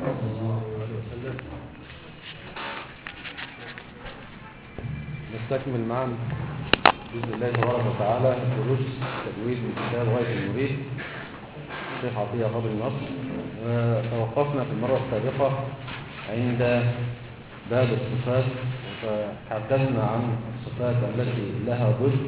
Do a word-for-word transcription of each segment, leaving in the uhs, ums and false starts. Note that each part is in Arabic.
صلى الله عليه وسلم. نستكمل معا بإذن الله تبارك وتعالى دروس تجويد من كتاب غاية المريد الشيخ عطية قاضي النصر. توقفنا في المرة السابقة عند باب الصفات، وتحدثنا عن الصفات التي لها ضد،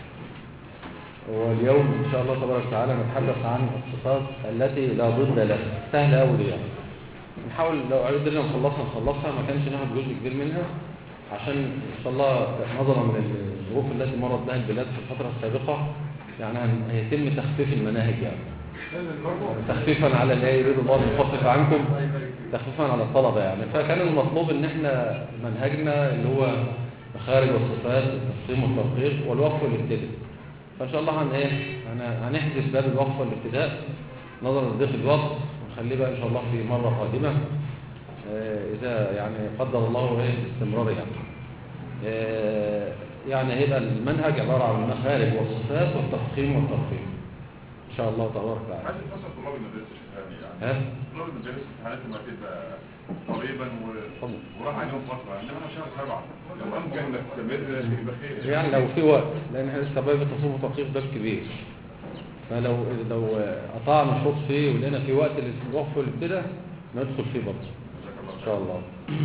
واليوم إن شاء الله تبارك وتعالى نتحدث عن الصفات التي لا ضد لها. سهلة أوي يعني، نحاول لو قدرنا نخلصها نخلصها، ما كانش ناخد جزء كبير منها عشان إن شاء الله نظرا للظروف التي مرت بها البلاد في الفترة السابقة، يعني هيتم تخفيف المناهج، يعني تخفيفا على اللي يريد الله أن يخفف عنكم، تخفيفا على الطلبة يعني. فكان المطلوب ان احنا منهجنا اللي هو مخارج والصفات والتفخيم والترقيق والوقف والابتداء. فان شاء الله هن ايه هنحذف باب الوقف والابتداء نظرا لضيق الوقت، ونخليه بقى ان شاء الله في مرة قادمة اذا يعني قدر الله ايه استمرار يعني. يعني هيبقى المنهج عبارة عن المخارج والصفات والتفخيم والترقيق ان شاء الله تبارك وتعالى. عايز نفسر طلاب المدارس الشهادي يعني. ها؟ طلاب المدارس امتحانات ما تبقى قريبا و... وراح عليهم فتره، انما انا شهر سبعه لو امكن انك تستمر يبقى خير يعني. لو في وقت، لان احنا لسه باب التصوف والتدقيق باب كبير، فلو لو قطعنا شوط فيه ولقينا في وقت للوقف والابتداء ندخل فيه برضه ان شاء الله.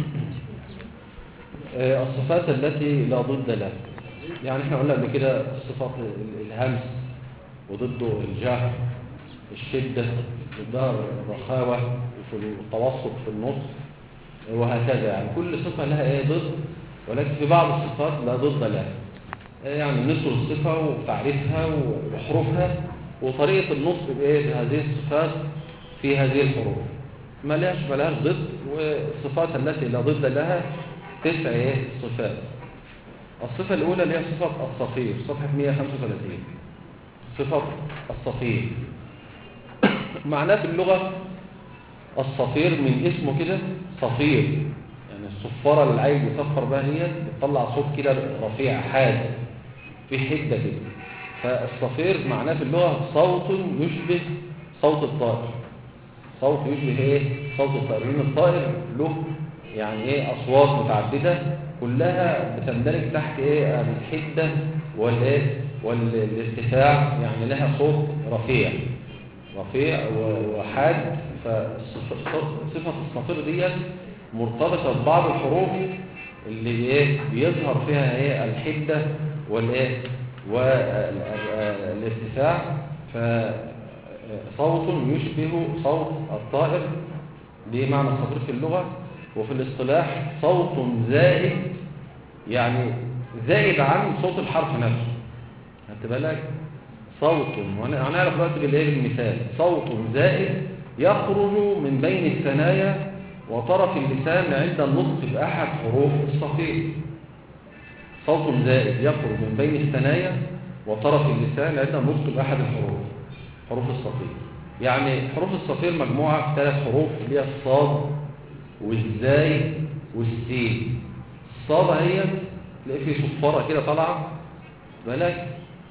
الصفات التي لا ضد لها، يعني احنا قلنا قبل كده الصفات الهمس وضده الجهر، الشدة ضدها الرخاوة والتوسط في النص، وهكذا. يعني كل صفة لها ايه ضد، ولكن في بعض الصفات لا ضد لها. يعني نذكر الصفة وتعريفها وحروفها وطريقة النطق بايه بهذه الصفات في هذه الحروف. ما لهاش ما لهاش ضد، والصفات التي لا ضد لها تسع ايه صفات. الصفة الأولى اللي هي صفة الصفير، صفحة مئة وخمسة وثلاثين. صفة الصفير معناه في اللغة الصفير من اسمه كده صفير، يعني الصفارة اللي العيل بيصفر بها هي بتطلع صوت كده رفيع حاد في حدة كده. فالصفير معناه في اللغة صوت يشبه صوت الطائر، صوت يشبه ايه صوت الطائر، لأن الطائر له يعني ايه أصوات متعددة كلها بتندرج تحت ايه الحدة والايه والارتفاع، يعني لها صوت رفيع رفيع وحاد. فصفة الصفير دي مرتبطة ببعض الحروف اللي ايه بيظهر فيها ايه الحدة والايه والارتفاع، فصوت يشبه صوت الطائر دي معنى الصفير في اللغة. وفي الاصطلاح صوت زائد، يعني زائد عن صوت الحرف نفسه. خدت بالك؟ صوت، وهنعرف دلوقتي بالايه بالمثال، صوت زائد يخرج من بين الثنايا وطرف اللسان عند النطق بأحد حروف الصفير. صوت زائد يخرج من بين الثنايا وطرف اللسان عند النطق بأحد الحروف حروف الصفير. يعني حروف الصفير مجموعة في ثلاث حروف اللي هي الصاد والزاي والسين. الصاد هي تلاقي فيه صفارة كده طالعة بالك،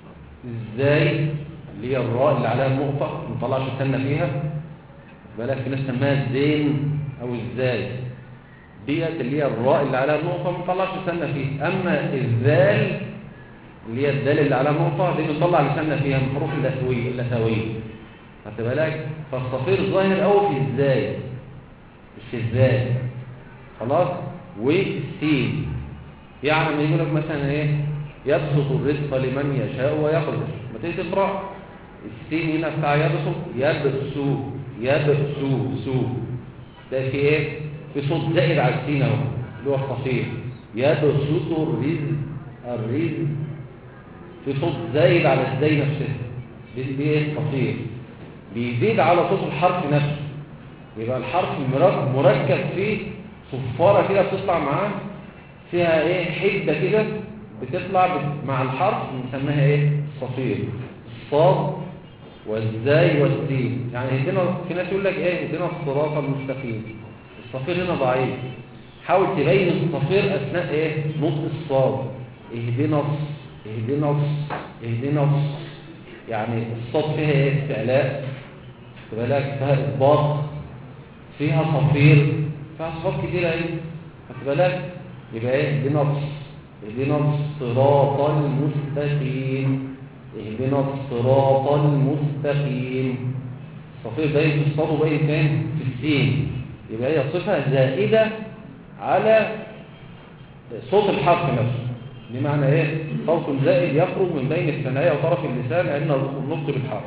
ازاي اللي هي الراء اللي عليها النقطة ما طلعش السنة فيها بالك، في ناس سماها الزين او الزاي ديت اللي هي الراء اللي عليها النقطة ما طلعش السنة فيها. اما الذال اللي هي الدال اللي عليها النقطة دي بنطلع لساننا فيها من حروف اللثوية اللثوية. خدت بالك؟ فالصفير ظاهر قوي في الزاي مش في الزاي خلاص. والسين يعني لما يقول لك مثلا ايه يبسط الرزق لمن يشاء ويقدر، ما تيجي تقرا السين هنا بتاع يبسط يبسو يبسو سو، ده في ايه في صوت زائد على السين اهو اللي هو الصفير. يبسط الرزق الرزق في صوت زايد على الزاي نفسه، دي دي ايه الصفير بيزيد على صوت الحرف نفسه. يبقى الحرف مركب فيه صفاره كده بتطلع معاه فيها ايه حده كده بتطلع مع الحرف بنسميها ايه الصفير. الصاد والزاي والسين. يعني هنا في ناس يقول لك ايه هنا الصراط المستقيم، الصفير هنا ضعيف، حاول تبين الصفير اثناء ايه نطق الصاد. اهدنا اهدنا اهدنا، يعني الصاد فيها ايه استعلاء، خد بالك فيها اطباق، فيها صفير، فيها صفات كتيرة اهي، خدت بالك؟ يبقى ايه؟ اهدنا اهدنا الصراط المستقيم، اهدنا الصراط المستقيم. الصفير باين في الصاد وباين فين؟ في السين. يبقى هي صفة زائدة على صوت الحرف نفسه. بمعنى ايه؟ صوت زائد يخرج من بين الثنايا وطرف اللسان عند النطق بالحرف.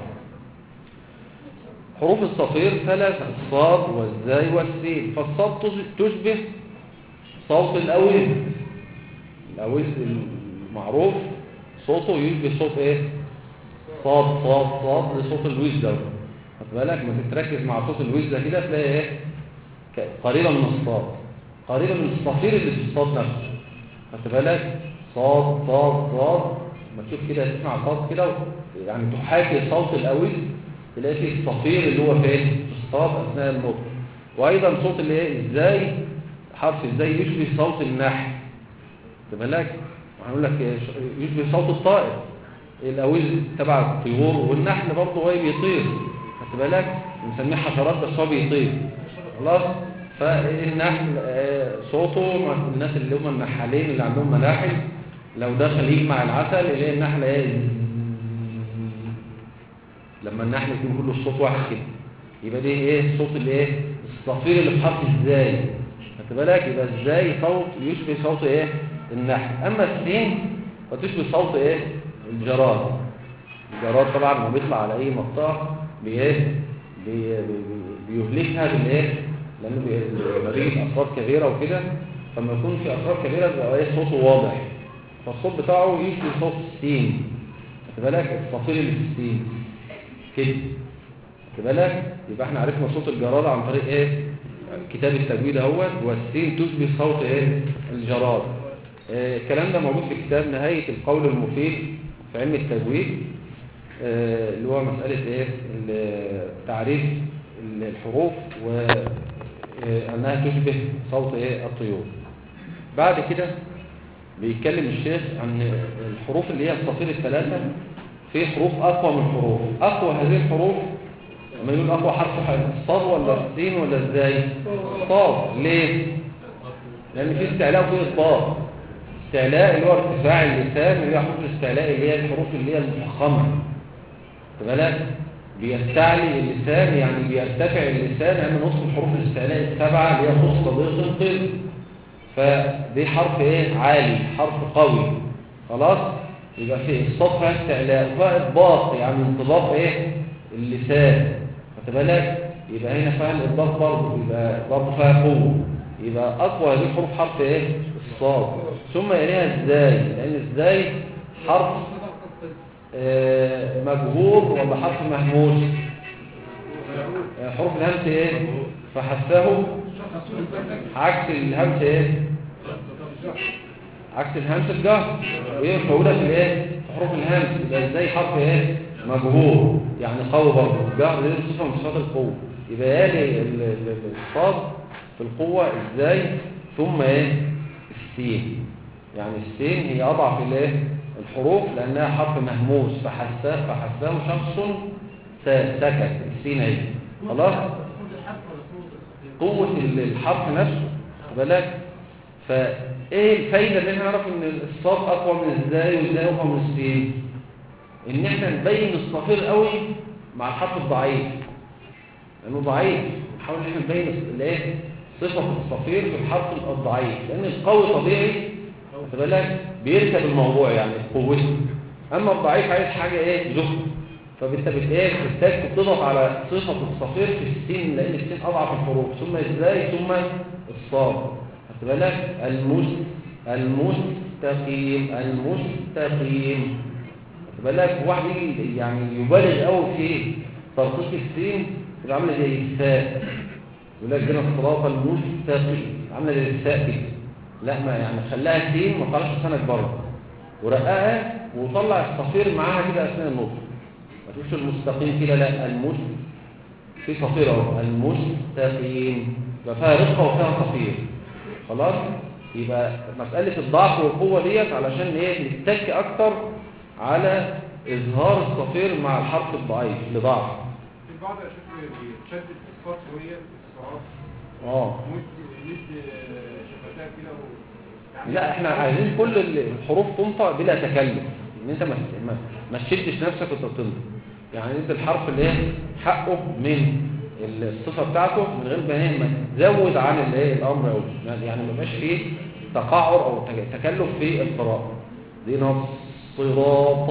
حروف الصفير ثلاث: الصاد والزاي والسين. فالصاد تشبه صوت الأوز، الأوز المعروف صوته يشبه صوت ايه؟ صاد صاد صاد لصوت الوز ده. خد بالك ما تتركز مع صوت الوز ده كده تلاقي ايه؟ قريبة من الصاد، قريبة من الصفير اللي في الصاد نفسه. خد بالك صاد صاد صاد، ما تشوف كده تسمع صاد كده يعني تحاكي صوت الأوز، تلاقي فيه الصفير اللي هو فين؟ في الصاد أثناء النطق. وأيضا صوت اللي ايه؟ ازاي، حرف ازاي يشبه صوت النحل. خد بالك وهنقول لك يشبه صوت الطائر، الأوز تبع الطيور، والنحل برضه هو بيطير. خد بالك بنسميه حشرات بس هو بيطير. خلاص. فالنحل صوته الناس اللي هم النحالين اللي عندهم مناحل لو دخل يجمع العسل يلاقي النحل ايه؟ لما النحل يكون كله الصوت واحد كده يبقى دي ايه؟ الصوت اللي ايه؟ الصفير اللي في حرف ازاي. خد بالك يبقى ازاي صوت يشبه صوت ايه؟ النحل. اما السين فتشبه صوت ايه؟ الجراد. الجراد طبعا لما بيطلع على اي منطقه بايه؟ بي بيهلكها بالايه؟ لانه بيريد اصوات كبيره وكده، فلما يكون في اصوات كبيره بيبقى ايه؟ صوته واضح، فالصوت بتاعه يشبه صوت السين. خد بالك الصفير اللي في السين كده. خد بالك يبقى احنا عرفنا صوت الجراد عن طريق ايه؟ كتاب التجويد اهوت. والسين تشبه صوت ايه؟ الجراد. اه الكلام ده موجود في كتاب نهايه القول المفيد في علم التجويد، اه اللي هو مساله ايه؟ تعريف الحروف وانها تشبه صوت ايه؟ الطيور. بعد كده بيتكلم الشيخ عن الحروف اللي هي الصفير الثلاثه. في حروف اقوى من حروف. اقوى هذه الحروف لما يقول اقوى حرف الصاد ولا السين ولا ازاي؟ الصاد. ليه؟ لان في استعلاء وفي اطباق. استعلاء اللي هو ارتفاع اللسان، اللي هي حروف الاستعلاء اللي هي الحروف اللي هي المفخمه. خد بالك بيستعلي اللسان يعني بيرتفع اللسان عند نصف الحروف الاستعلاء السبعه اللي هي خص ضيق القلب. فدي حرف ايه؟ عالي، حرف قوي. خلاص. يبقى في الصاد فيها استعلاء وفيها اطباق يعني انطباق ايه؟ اللسان. خد بالك يبقى هنا فيها الاطباق برضه، يبقى برضه فيها قوه. يبقى اقوى هذه الحروف حرف ايه؟ الصاد. ثم يليها ازاي؟ لان ازاي حرف آه مجهور ولا حرف مهموس؟ آه حروف الهمس ايه؟ فحسه عكس الهمس ايه؟ عكس الهمس الجهر، وايه مفعوله في الايه؟ في حروف الهمس. يبقى ازاي حرف ايه؟ مجهور يعني قوي برضه. الجهر دي صفه من صفات القوه. يبقى يالي الصاد في القوه ازاي؟ ثم ايه؟ السين. يعني السين هي اضعف الايه؟ الحروف لانها حرف مهموس فحسه فحسه شخص سكت. السين اهي. خلاص. قوه الحرف نفسه. خد بالك فايه الفايده ان احنا نعرف ان الصاد اقوى من ازاي وازاي اقوى من السين؟ ان احنا نبين الصفير قوي مع الحرف الضعيف لانه ضعيف. نحاول ان احنا نبين الايه؟ صفه الصفير في الحرف الضعيف، لان القوي طبيعي خد بالك بيركب الموضوع يعني قوته، اما الضعيف عايز حاجه ايه؟ زهد. فانت ايه؟ بالتالي بتضغط على صفه الصفير في السين لان السين اضعف الحروف. ثم ازاي؟ ثم الصاد. خد بالك المست المستقيم المستقيم. خد بالك واحد يجي يعني يبالغ قوي في ترقيق السين تبقى عامله زي الساء. يقول لك هنا الصراط المستقيم عامله زي الساء كده. لا ما يعني خلاها سين ما طلعش لسانك بره، ورققها وطلع الصفير معاها كده اثناء النطق. ما تقولش المستقيم كده، لا المست في صفير اهو المستقيم يبقى فيها رقه وفيها صفير. خلاص. يبقى مساله الضعف والقوه ديت علشان ايه؟ نتك اكتر على اظهار الصفير مع الحرف الضعيف لضعف. في بعض الاشياء بيشدد الصفات شويه الصفات اه مد مد شفتها كده و... لا احنا عايزين كل الحروف تنطق بلا تكلف، ان انت ما ما, ما تشدش نفسك وانت بتنطق. يعني انت الحرف اللي ايه حقه من الصفه بتاعته من غير ما ايه ما تزود عن الايه الامر قوي، يعني ما يبقاش فيه تقعر او تكلف في القراءه. دي نص صراط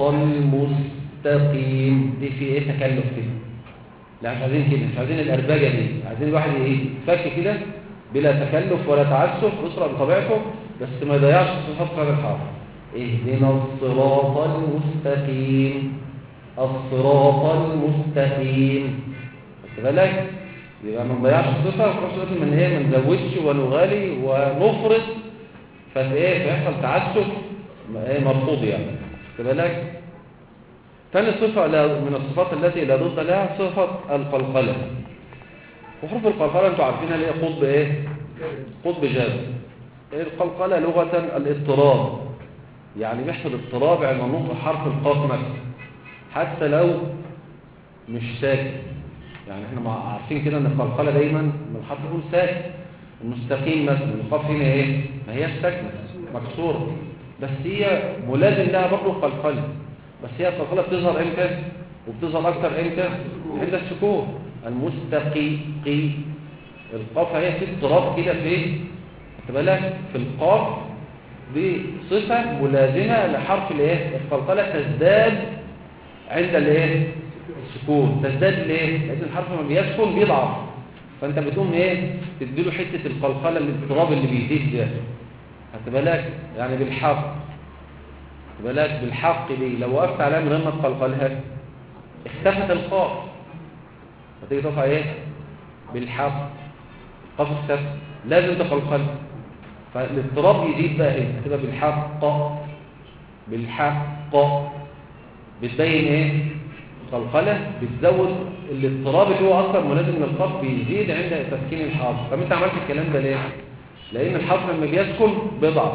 المستقيم، دي في ايه تكلف كده. لا مش عايزين كده، مش عايزين الاربجه دي، عايزين الواحد ايه يفك كده بلا تكلف ولا تعسف، يقرأ بطبيعته بس ما يضيعش صفات هذا الحرف. اهدنا الصراط المستقيم، الصراط المستقيم، خد بالك يبقى ما نضيعش الصفه وفي نفس الوقت من ايه ما نزودش ونغالي ونفرط فايه فيحصل تعسف ايه مرفوض يعني، خد بالك. ثاني صفه من الصفات التي لا ضد لها صفه القلقله. وحروف القلقله انتوا عارفينها اللي هي قطب ايه قطب جاز. القلقله لغه الاضطراب، يعني بيحصل اضطراب عند نطق حرف القاف مثلا حتى لو مش ساكن. يعني احنا عارفين كده ان القلقله دايما من الحرف يكون ساكن. المستقيم مثلا القاف هنا ايه ما هياش ساكنه مكسوره، بس هي ملازم لها برضه القلقله، بس هي القلقله بتظهر امتى وبتظهر اكتر امتى عند السكون. المستقي قي القاف هي في اضطراب كده في خد بالك في القاف، دي صفه ملازمه لحرف الايه القلقله تزداد عند الايه السكون. تزداد ليه؟ لان الحرف لما بيسكن بيضعف، فانت بتقوم ايه تديله حته القلقله الاضطراب اللي بيزيد ده، خد بالك يعني بالحق خد بالك بالحق دي لو وقفت عليها من غير ما تقلقلها اختفت القاف، فتيجي تقف ايه بالحق قاف اختفت لازم تقلقل، فالاضطراب يزيد بقى هنا هتبقى بالحق بالحق بتبين ايه قلقله بتزود الاضطراب اللي هو اصلا ملازم للقاف بيزيد عند تسكين الحرف. طب انت عملت الكلام ده ليه؟ لان الحرف لما بيسكن بيضعف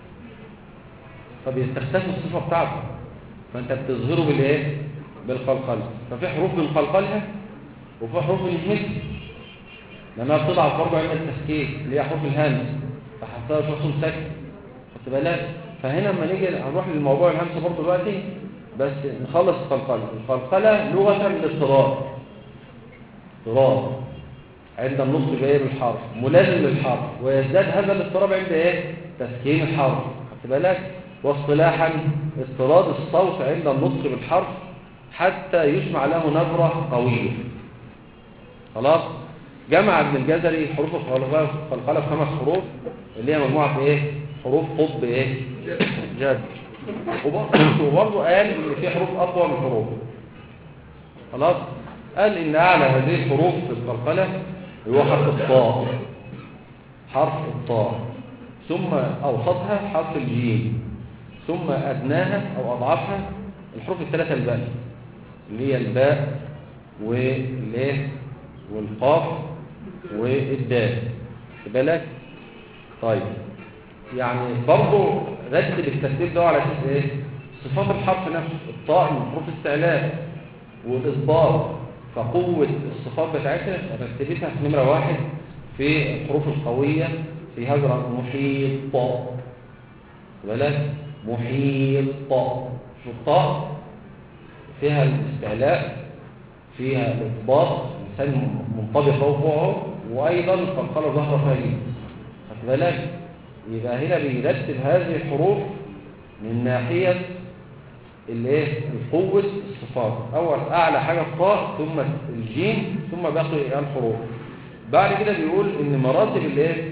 فبيستخدم الصفه بتاعته، فانت بتظهره بالايه بالقلقله. ففي حروف بنقلقلها وفي حروف بنهمس لما بتضعف برضه عند التسكين اللي هي حروف الهمس فحطها شخص ساكن، خد بالك. فهنا لما نيجي هنروح للموضوع الهمس برضه دلوقتي، بس نخلص القلقله. القلقله لغه الاضطراب، اضطراب عند النطق بايه بالحرف ملازم للحرف، ويزداد هذا الاضطراب عند ايه تسكين الحرف، خد بالك. واصطلاحا اضطراد الصوت عند النطق بالحرف حتى يسمع له نبره قويه. خلاص. جمع ابن الجزري حروف القلقله في خمس حروف اللي هي مجموعه ايه حروف قطب ايه جد، وبرضه قال ان في حروف اقوى من حروف. خلاص. قال ان اعلى هذه الحروف في القلقله هو حرف الطاء، حرف الطاء، ثم اوسطها حرف الجيم، ثم ادناها او اضعفها الحروف الثلاثه الباقيه اللي هي الباء والايه والقاف والدال، خد بالك. طيب يعني برضه رتب الترتيب ده على اساس ايه صفات الحرف نفسه. الطاء من حروف استعلاء والاصبار، فقوه الصفات بتاعتها رتبتها في نمره واحد في الحروف القويه في هذا محيط، خد بالك محيط. شوف الطاء فيها الاستعلاء فيها الاصبار لسان منطبق فوقه، وايضا القلقله ظهر فيها، خد بالك. يبقى هنا بيرتب هذه الحروف من ناحيه الايه القوه الصفات. اول اعلى حاجه الطاء ثم الجيم ثم باقي الحروف. بعد كده بيقول ان مراتب الايه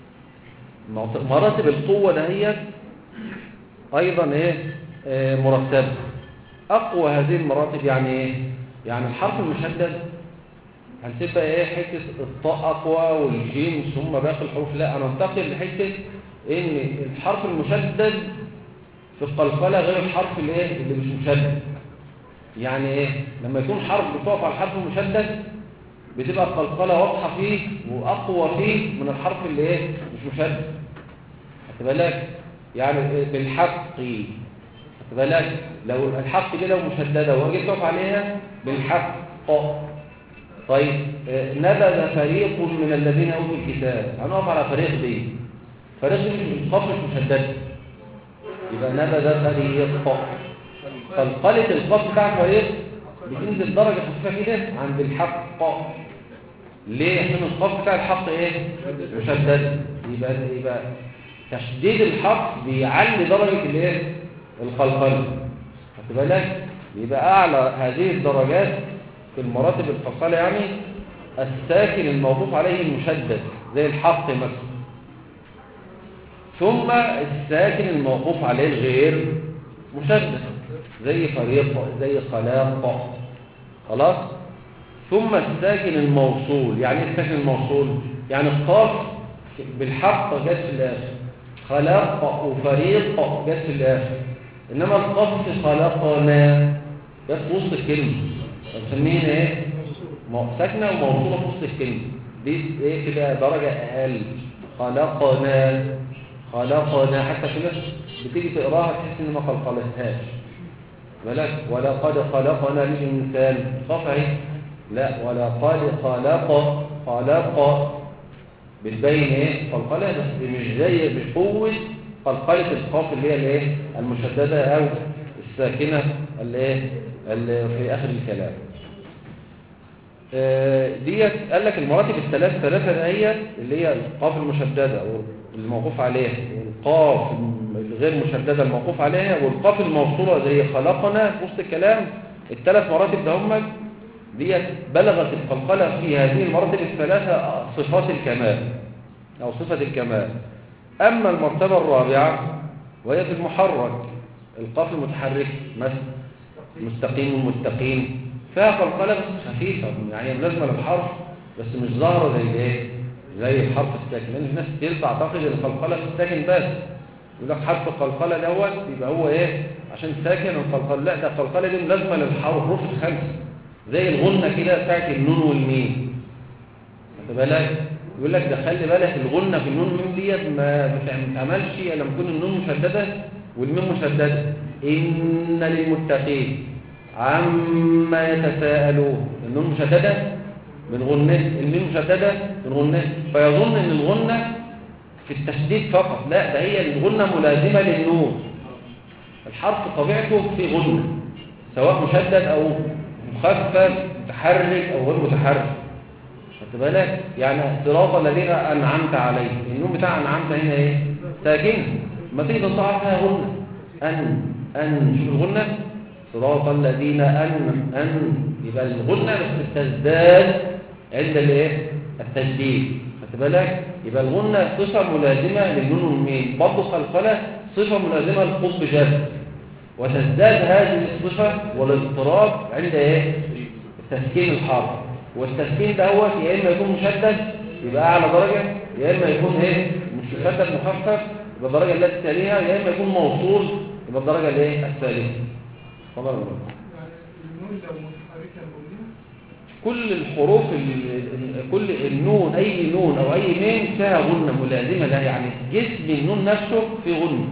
مراتب القوه دهيت ايضا ايه آه مرتبه. اقوى هذه المراتب يعني ايه يعني الحرف المشدد هنسيب بقى ايه حته الطاء اقوى والجيم ثم باقي الحروف، لا انا انتقل لحته ان الحرف المشدد في القلقله غير الحرف اللي ايه اللي مش مشدد. يعني ايه لما يكون حرف بتقف على الحرف المشدد بتبقى القلقله واضحه فيه واقوى فيه من الحرف اللي ايه مش مشدد، خد بالك. يعني بالحق خد بالك لو الحق دي لو مشدده وجيت تقف عليها بالحق طيب آه، نبذ فريق من الذين اوتوا الكتاب، هنقف على فريق دي. فريق دي مش القاف مش مشدده، يبقى نبذ فريق. فالقلة القاف بتاع فريق بتنزل درجه خفيفه كده عند الحق. ليه؟ عشان القاف بتاع الحق ايه؟ مشدد. يبقى يبقى تشديد الحق بيعلي درجه الايه؟ القلقله. خد بالك؟ يبقى اعلى هذه الدرجات في المراتب القلقله يعني الساكن الموقوف عليه المشدد زي الحق مثلا، ثم الساكن الموقوف عليه الغير مشدد زي فريق زي خلاق. خلاص؟ ثم الساكن الموصول. يعني ايه الساكن الموصول؟ يعني القاف بالحق جت في الاخر، خلاق وفريق جت في الاخر، انما القاف في خلقنا جت في وسط الكلمه، بنسميها ايه؟ ساكنه وموصوله في وسط الكلمه. دي ايه كده؟ درجه اقل. خلقنا خلقنا حتى كده بتيجي تقراها تحس ان ما قلقلتهاش بالك. ولقد خلقنا الانسان قطعي، لا ولقد خلق خلق بتبين ايه؟ قلقله بس مش زي بقوه قلقله القاف اللي هي الايه؟ المشدده او الساكنه اللي ايه؟ اللي في اخر الكلام. ديت قال لك المراتب الثلاث ثلاثه دهيت اللي هي القاف المشدده والموقوف عليها، والقاف الغير مشدده الموقوف عليها، والقاف الموصوله زي خلقنا في وسط الكلام. الثلاث مراتب ده هم ديت بلغت القلقله في هذه المراتب الثلاثه صفات الكمال او صفه الكمال. اما المرتبه الرابعه وهي في المحرك، القاف المتحرك مثلا مستقيم ومستقيم فيها قلقله بس خفيفه، يعني ملازمه للحرف بس مش ظاهره زي الايه؟ زي الحرف الساكن. لان الناس كتير تعتقد ان القلقله في الساكن بس، يقول لك حرف القلقله دوت يبقى هو ايه؟ عشان ساكن القلقله. لا، ده القلقله دي ملازمه للحروف الخمسه زي الغنه كده بتاعت النون والميم. خد بالك؟ يقول لك ده خلي بالك الغنه في النون والميم ديت ما بتعملش الا لما تكون النون مشدده والميم مشدده. ان للمتقين عما يتساءلون، النون مشدده من غنه، الميم مشدده من غنه، فيظن ان الغنه في التشديد فقط. لا، ده هي الغنه ملازمه للنون. الحرف طبيعته في غنه سواء مشدد او مخفف متحرك او غير متحرك. خدت بالك؟ يعني صراط الذين انعمت عليهم، النون بتاع انعمت هنا ايه؟ ساكنه، ما تيجي تنطقها فيها غنه. ان ان شوف الغنه صراط الذين ان ان يبقى الغنه بس تزداد عند الايه؟ التشديد. خدت بالك؟ يبقى الغنه صفه ملازمه للنون والميم، برضه قلقله صفه ملازمه للقطب جد، وتزداد هذه الصفه والاضطراب عند ايه؟ تسكين الحرف. والتسكين دوت يا اما يكون مشدد يبقى اعلى درجه، يا اما يكون ايه؟ مش مشدد مخفف يبقى الدرجه التي تليها، يا اما يكون موصول يبقى الدرجه الايه؟ الثالثه. اتفضل يا مولانا. النون لو متحركه موجوده كل الحروف ال... كل النون، اي نون او اي ميم فيها غنه ملازمه لها، يعني جسم النون نفسه في غنه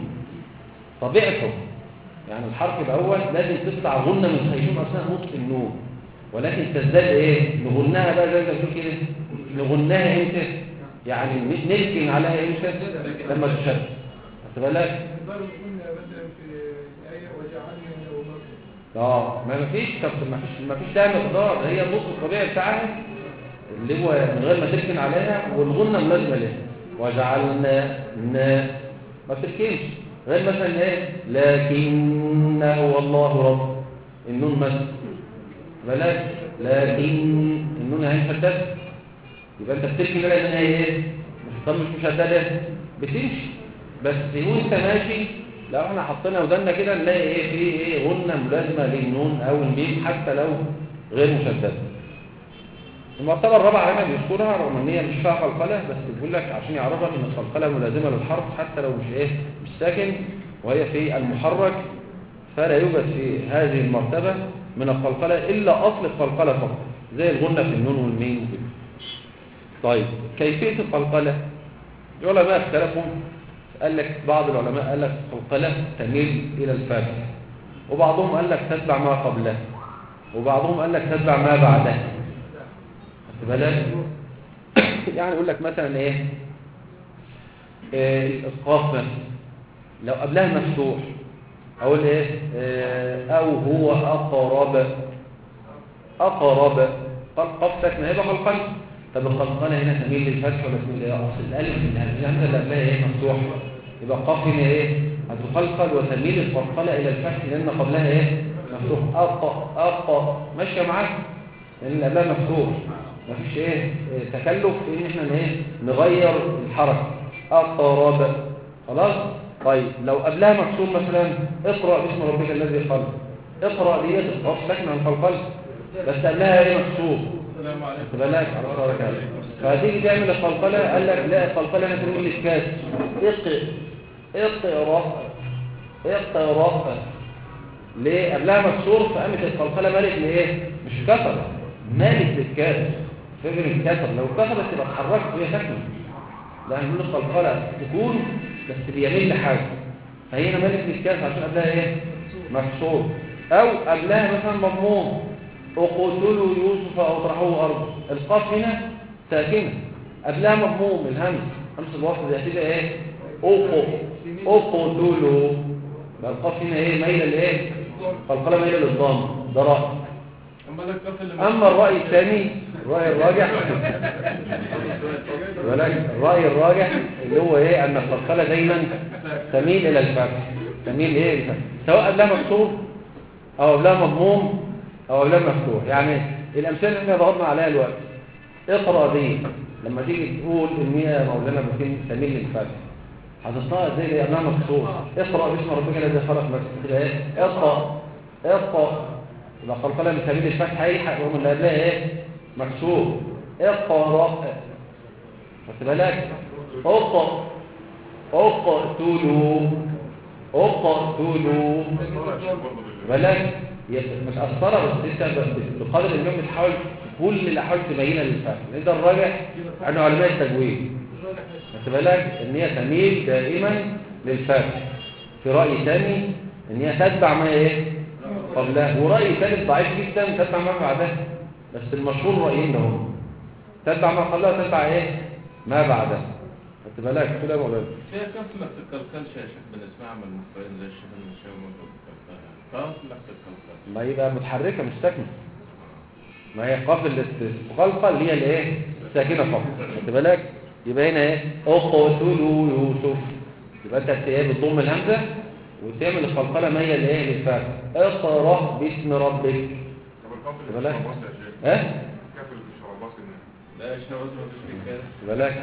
طبيعته. يعني الحرف الاول لازم تطلع غنه من خيشوم اثناء نطق النون، ولكن تزداد ايه؟ نغنها بقى زي ما بتقول كده. نغنها امتى؟ يعني نلكن عليها امتى؟ لما تشد. خدت بالك؟ نقدر نقول مثلا في ايه وجعلنا له مخرجا. اه ما فيش ما فيش ما فيش ده مقدار، هي النطق الطبيعي بتاعها اللي هو من غير ما تلكن عليها، والغنه ملازمه لها. وجعلنا نا ما تلكنش غير مثلا ايه؟ لكن هو الله رب النون مثلا بلاش، لكن النون هي مشدده يبقى انت بتركن لها انها ايه؟ مش طب مش مشدده بتمشي بس وانت ماشي. لو احنا حطينا ودنا كده نلاقي ايه؟ في ايه؟ غنه ملازمه للنون او الميم حتى لو غير مشدده. المرتبه الرابعه هنا بيذكرها رغم ان هي مش فيها قلقله، بس بيقول لك عشان يعرفك ان القلقله ملازمه للحرف حتى لو مش ايه؟ مش ساكن، وهي في المحرك. فلا يوجد في هذه المرتبه من القلقله الا اصل القلقله فقط زي الغنه في النون والميم وكده. طيب كيفيه القلقله العلماء اختلفوا. قال لك بعض العلماء قال لك القلقله تميل الى الفتح، وبعضهم قال لك تتبع ما قبله، وبعضهم قال لك تتبع ما بعده. بالك يعني يقول لك مثلا ايه, إيه القاف مثلا لو قبلها مفتوح اقول ايه, إيه او هو اقرب اقرب قاف ساكنه هيبقى قلقله. طب القلقله هنا تميل للفتح ولا تميل ايه؟ اصل الالف الهمزه اللي قبلها ايه مفتوح يبقى القاف هنا ايه هتقلقل وتميل القلقله الى الفتح لان قبلها ايه مفتوح. اق اق ماشيه معاك لان اللي قبلها مفتوح مفيش ايه تكلف في ان احنا ايه نغير الحركه. اقرب خلاص. طيب لو قبلها مكسور مثلا اقرا باسم ربك الذي خلق اقرا ديت القاف ساكنه القلقله بس قبلها ايه مكسور بالك على صارك عليه فهتيجي تعمل القلقله قال لك لا القلقله انا تقول لك كاس اق اقرا اقرا ليه قبلها مكسور فقامت القلقله مالك لايه مش كسر مالك للكاس فكر الكسر لو كسرت تبقى اتحركت وهي ساكنه لا هنقول القلقله تكون بس بيميل لحاجه فهنا مالك للكاس عشان قبلها ايه مكسور او قبلها مثلا مضموم اقتلوا يوسف او اطرحوه ارضا القاف هنا ساكنه قبلها مضموم الهمز همس الوصل دي هتبقى ايه اقو اقتلوا القاف هنا ايه مايله لايه القلقله مايله للضم ده راي. اما الراي الثاني الراي الراجح ولكن الراي الراجح اللي هو ايه ان القلقله دايما تميل الى الفتح تميل ايه الفتح سواء قبلها مكسور او قبلها مضموم او قبلها مفتوح. يعني الامثله اللي احنا ضربنا عليها الوقت اقرا دي لما تيجي تقول ان هي مولانا بكين تميل للفتح هتطلع زي اللي قبلها مكسور اقرا باسم ربك الذي خلق مثلا ايه اقرا اقرا يبقى القلقله من تميل للفتح هيلحق ومن اللي قبلها ايه مكسور اقرا خد بالك اقرا اقتلوا اقتلوا بالك متأثرة بس انت بقدر اليوم بتحاول كل الاحوال تبينها للفهم لان ده الراجح عنه علماء التجويد خد بالك ان هي تميل دائما للفهم. في رأي ثاني ان هي تتبع ما ايه قبلها ورأي ثالث ضعيف جدا تتبع ما بعدها بس المشهور رأيين لهم تتبع ما قبلها تتبع ايه ما بعدها خد بالك كده يا مولانا. فيها كف ما تتكلكلش يا شيخ بنسمعها من المخبرين زي الشيخ المشاوي ما تتكلكلها كف ما تتكلكلش ما يبقى متحركه مش ساكنه ما هي قاف الاستقلقه اللي هي الايه ساكنه فقط خد بالك. يبقى هنا ايه اقتلوا يوسف يبقى انت ايه بتضم الهمزه وتعمل القلقله ميه لايه للفاء اقرا باسم ربك خد بالك ها كافل الشربات لا الشربات ما فيش كده خد بالك.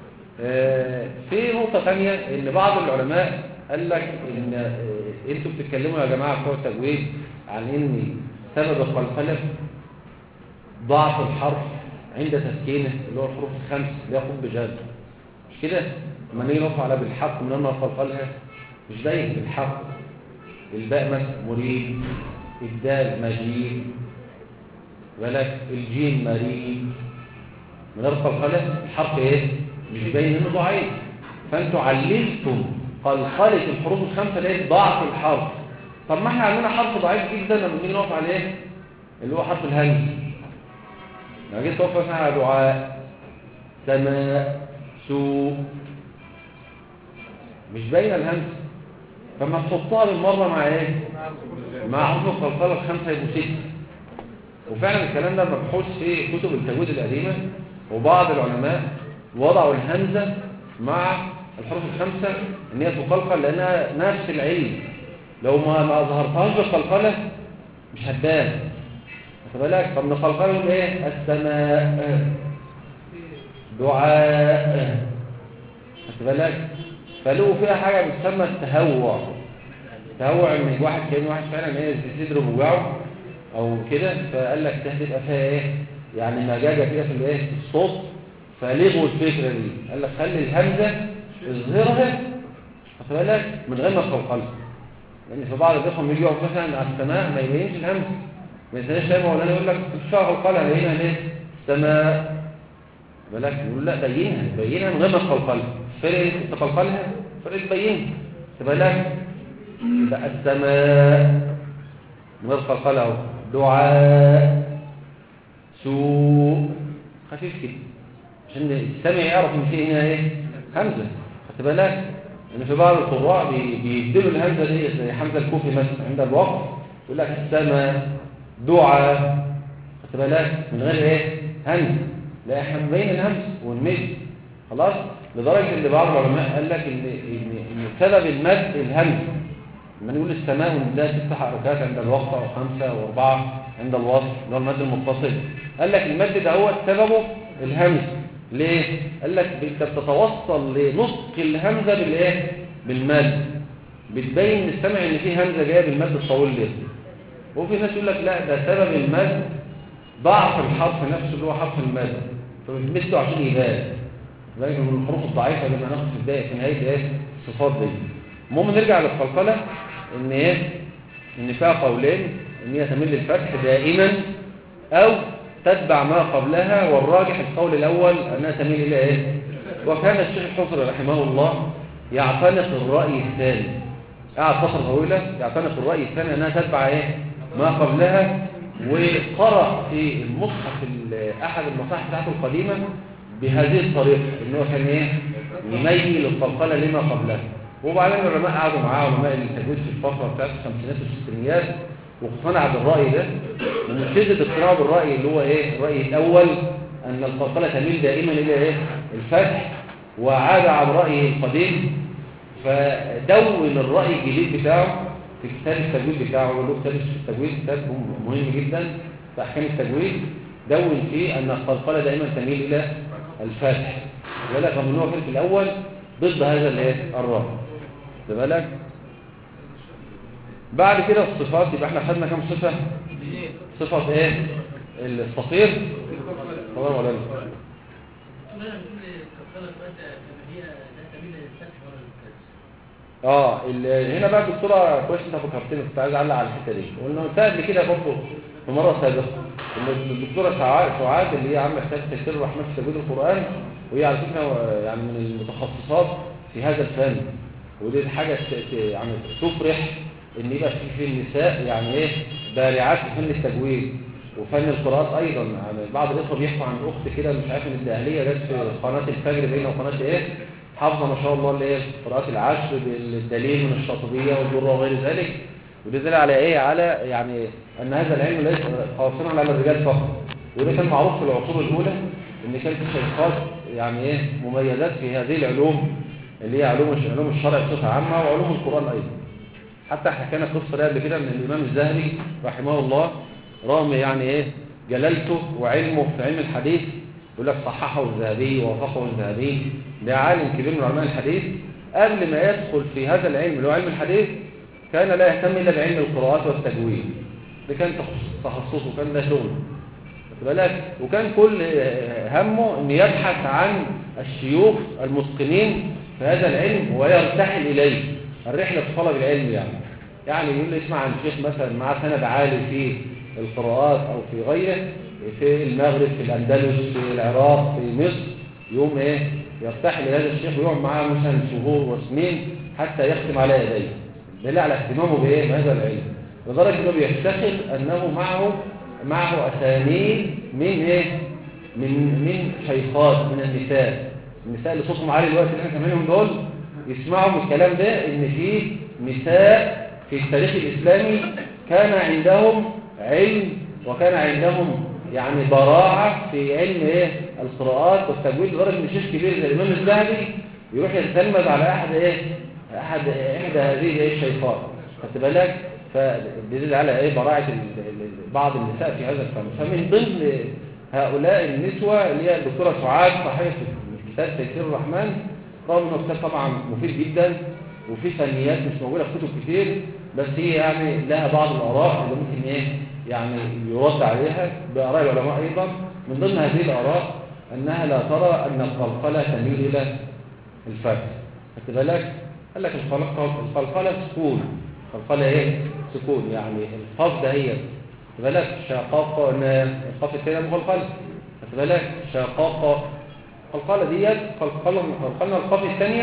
آه في نقطه ثانيه ان بعض العلماء قال لك ان آه انتوا بتتكلموا يا جماعه بتوع التجويد عن ان سبب القلقله ضعف الحرف عند تسكينه اللي هو الحروف الخمس اللي هي خط بجد مش كده لما نيجي نقف على بالحق من انها قلقلها مش باين بالحق الباء مثلا مريد الدال مجيد بالك الجيم مريد من غير قلقله الحرف ايه مش باين انه ضعيف فانتوا علمتم قلقله الحروف الخمسه اللي ضعف الحرف. طب ما احنا عندنا حرف ضعيف جدا لما نيجي نقف عليه اللي هو حرف الهمز لما جيت تقف مثلا على دعاء سماء سوء مش باينه الهمز فما تحطها بالمره مع ايه مع حروف القلقله الخمسه يبقوا سته. وفعلا الكلام ده مبحوث في كتب التجويد القديمه وبعض العلماء وضعوا الهمزه مع الحروف الخمسه ان هي تقلقل لانها نفس العلم لو ما ما اظهرتهاش بالقلقله مش هتبان خد بالك. طب نقلقلهم ايه السماء دعاء خد بالك. فلقوا فيها حاجه بتسمى التهوع تهوع ان واحد كان واحد فعلا ايه صدره بيوجعه او كده فقال لك ده تبقى فيها ايه يعني مجاجه كده في الايه الصوت فلغوا الفكره دي قال لك خلي الهمزه اظهرها خد بالك من غير ما تقلقلها لان في بعض الاخوه بيجوا مثلا على السماء ما يبينش الهمزه ما ينساش شيء مولانا يقول لك الشاء القلقله هنا ليه سماء بالك يقول لا بينها بينها من غير ما تقلقلها فرق تقلقلها فرق تبينها بالك يبقى السماء من غير قلقله دعاء سوء خفيف كده عشان السامع يعرف ان في هنا ايه همزه. خدت بالك ان في بعض القراء بي- بيبدلوا الهمزه دي زي حمزه الكوفي مثلا عند الوقف يقول لك السماء دعاء. خدت بالك من غير ايه همزه. لا احنا مبين الهمزه والمد خلاص، لدرجه ان بعض العلماء قال لك ان ان ان سبب المد الهمزه. لما نقول السماء ونبدا ست حركات عند الوقف او خمسه او اربعه عند الوصل اللي هو المد المتصل، قال لك المد ده هو سببه الهمزه. ليه؟ قال لك انت بتتوصل لنطق الهمزه بالايه؟ بالمد، بتبين للسمع ان في همزه جايه بالمد الطويل ليه. وفي ناس يقول لك لا ده سبب المد ضعف الحرف نفسه اللي هو حرف المد، فبتمده عشان يبان. لكن من الحروف الضعيفه اللي هناخد في بدايه في نهايه ايه الصفات دي. المهم نرجع للقلقله ان ايه؟ ان فيها قولين، ان هي تميل للفتح دائما او تتبع ما قبلها، والراجح القول الاول انها تميل الى ايه؟ وكان الشيخ الحصري رحمه الله يعتنق الراي الثاني، قعد فتره طويله يعتنق الراي الثاني انها تتبع ايه؟ ما قبلها. وقرأ في المصحف احد المصاحف بتاعته القديمه بهذه الطريقه، ان هو كان ايه؟ يميل القلقله لما قبلها. وبعدين العلماء قعدوا معاه علماء التجويد في الفتره بتاعت الخمسينات والستينيات واقتنع بالراي ده، ومن شده اقتناعه بالراي اللي هو ايه؟ الراي الاول ان القلقله تميل دائما الى ايه؟ الفتح، وعاد عن رايه القديم. فدون الراي الجديد بتاعه في كتاب التجويد بتاعه، له كتاب التجويد كتاب مهم جدا في احكام التجويد، دون فيه ان القلقله دائما تميل الى الفتح، ولكن من هو في الاول ضد هذا الايه؟ الراي. خد بالك. بعد كده الصفات، يبقى احنا خدنا كام صفه؟ صفه ايه؟ الصفير طبعا ولا لا؟ اه هنا بقى الدكتوره كويس انت فكرتني، كنت عايز اعلق على الحته دي. قلنا قبل كده برضه في مره سابقه ان الدكتوره سعاد سعاد اللي هي عامله كتاب تفسير الرحمن في تجويد القران، وهي على فكره يعني من المتخصصات في هذا الفن، ودي حاجه يعني تفرح ان يبقى في في النساء يعني ايه بارعات في فن التجويد وفن القراءات ايضا. يعني بعض الاخوه بيحكوا عن اخت كده مش عارف من الدقهليه جت في قناه الفجر بينها وقناه ايه حافظه ما شاء الله اللي هي قراءات العشر بالدليل من الشاطبيه والدره وغير ذلك، ودليل على ايه؟ على يعني ان هذا العلم ليس قاصرا على الرجال فقط. وده كان معروف في العصور الاولى ان كان في شيخات يعني ايه مميزات في هذه العلوم اللي هي علوم علوم الشرع بصفه عامه وعلوم القران ايضا. حتى حكينا قصه قبل كده ان الامام الذهبي رحمه الله رغم يعني ايه جلالته وعلمه في علم الحديث، يقول لك صححه الذهبي ووافقه الذهبي، ده عالم كبير من علماء الحديث، قبل ما يدخل في هذا العلم اللي هو علم الحديث كان لا يهتم الا بعلم القراءات والتجويد. ده كان تخصصه، كان ده شغله. خد بالك. وكان كل همه ان يبحث عن الشيوخ المتقنين في هذا العلم ويرتحل اليه، الرحله في طلب العلم يعني. يعني يقول لي اسمع عن شيخ مثلا مع سند عالي في القراءات او في غيره في المغرب في الاندلس في العراق في مصر، يوم ايه يرتحل لهذا الشيخ ويقعد معاه مثلا شهور وسنين حتى يختم على يديه، دليل على اهتمامه بايه بهذا العلم، لدرجه انه بيفتخر انه معه معه اسانيد من ايه من من شيخات من النساء النساء اللي صوتهم عالي دلوقتي اللي احنا سامعينهم دول يسمعوا من الكلام ده ان في نساء في التاريخ الاسلامي كان عندهم علم وكان عندهم يعني براعه في علم ايه القراءات والتجويد، لدرجه ان شيخ كبير زي الامام الذهبي يروح يتلمذ على احد ايه احد احدى هذه ايه الشيخات. خدت بالك. فبيدل على ايه براعه بعض النساء في هذا الفن. فمن ضمن هؤلاء النسوه اللي هي الدكتوره سعاد صاحبه كتاب تيسير الرحمن، رغم انه كتاب طبعا مفيد جدا وفي فنيات مش موجوده في كتب كتير، بس هي يعني لها بعض الاراء اللي ممكن ايه يعني يرد عليها باراء العلماء ايضا. من ضمن هذه الاراء انها لا ترى ان القلقله تميل الى الفتح. خدت بالك. قال لك القلقله سكون، القلقله ايه سكون، يعني القاف ده هي خدت بالك شقاق القاف الثانيه مقلقله. خدت بالك شقاق القلقله ديت قلقله قلقلنا القاف الثانيه،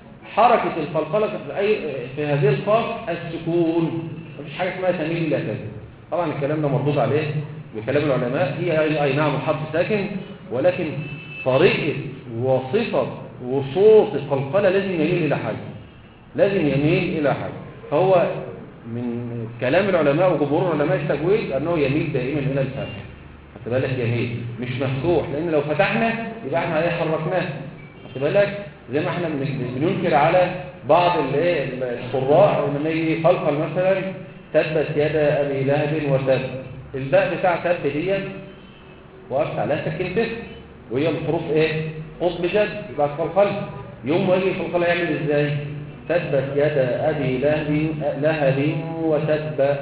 حركه القلقله في اي في هذه القاف السكون، مفيش حاجه اسمها تميل الى كذا. طبعا الكلام ده مردود عليه بكلام العلماء، هي اي نعم الحرف ساكن ولكن طريقة وصفة وصوت القلقلة لازم يميل إلى حاجة، لازم يميل إلى حاجة. فهو من كلام العلماء وجمهور علماء التجويد أنه يميل دائما إلى الفتح. خد بالك يميل مش مفتوح، لأن لو فتحنا يبقى احنا ايه حركناه. خد بالك زي ما احنا بننكر على بعض القراء لما يجي يقلقل مثلا تبت يد أبي لهب وتب، الباء بتاع تب دي وقفت عليها سكنتها وهي الحروف ايه قطب جد يبقى قلقل. يوم ما يجي القلقله يعمل ازاي؟ تبت يد ابي لهب لهب وتب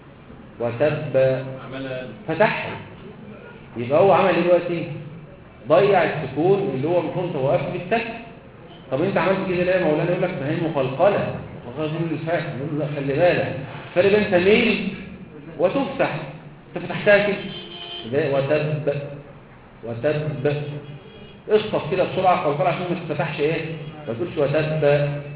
وتب فتح. يبقى هو عمل ايه دلوقتي؟ ضيع السكون اللي هو المفروض توقف بالتك. طب انت عملت كده ليه يا مولانا؟ يقول لك ما هي مقلقله وغير الفاتح. نقول له خلي بالك فرق بين تميل وتفتح. انت فتحتها كده وتب وتب اخطف كده بسرعه قلقله عشان ما تفتحش ايه، ما تقولش وتب،